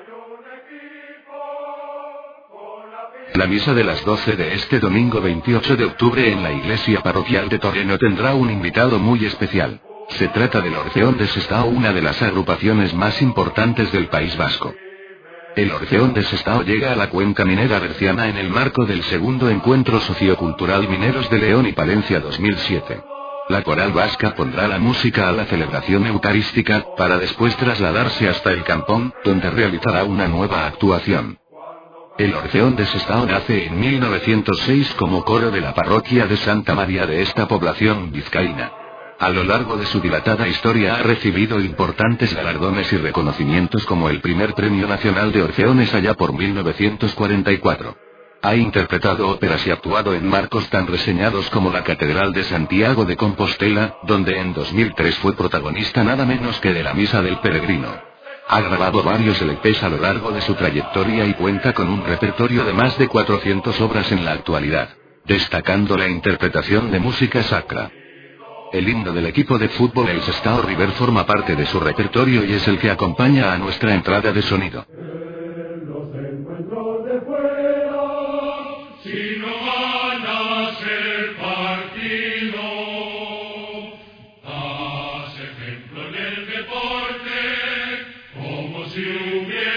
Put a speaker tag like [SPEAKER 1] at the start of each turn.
[SPEAKER 1] La misa de las 12 de este domingo 28 de octubre en la iglesia parroquial de Torreno tendrá un invitado muy especial. Se trata del Orfeón de Sestao, una de las agrupaciones más importantes del País Vasco. El Orfeón de Sestao llega a la cuenca minera berciana en el marco del segundo encuentro sociocultural Mineros de León y Palencia 2007. La coral vasca pondrá la música a la celebración eucarística, para después trasladarse hasta el Campón, donde realizará una nueva actuación. El Orfeón de Sestao nace en 1906 como coro de la parroquia de Santa María de esta población vizcaína. A lo largo de su dilatada historia ha recibido importantes galardones y reconocimientos como el primer Premio Nacional de Orfeones allá por 1944. Ha interpretado óperas y actuado en marcos tan reseñados como la Catedral de Santiago de Compostela, donde en 2003 fue protagonista nada menos que de la Misa del Peregrino. Ha grabado varios LPs a lo largo de su trayectoria y cuenta con un repertorio de más de 400 obras en la actualidad, destacando la interpretación de música sacra. El himno del equipo de fútbol el Sestao River forma parte de su repertorio y es el que acompaña a nuestra entrada de sonido.
[SPEAKER 2] Si hubiera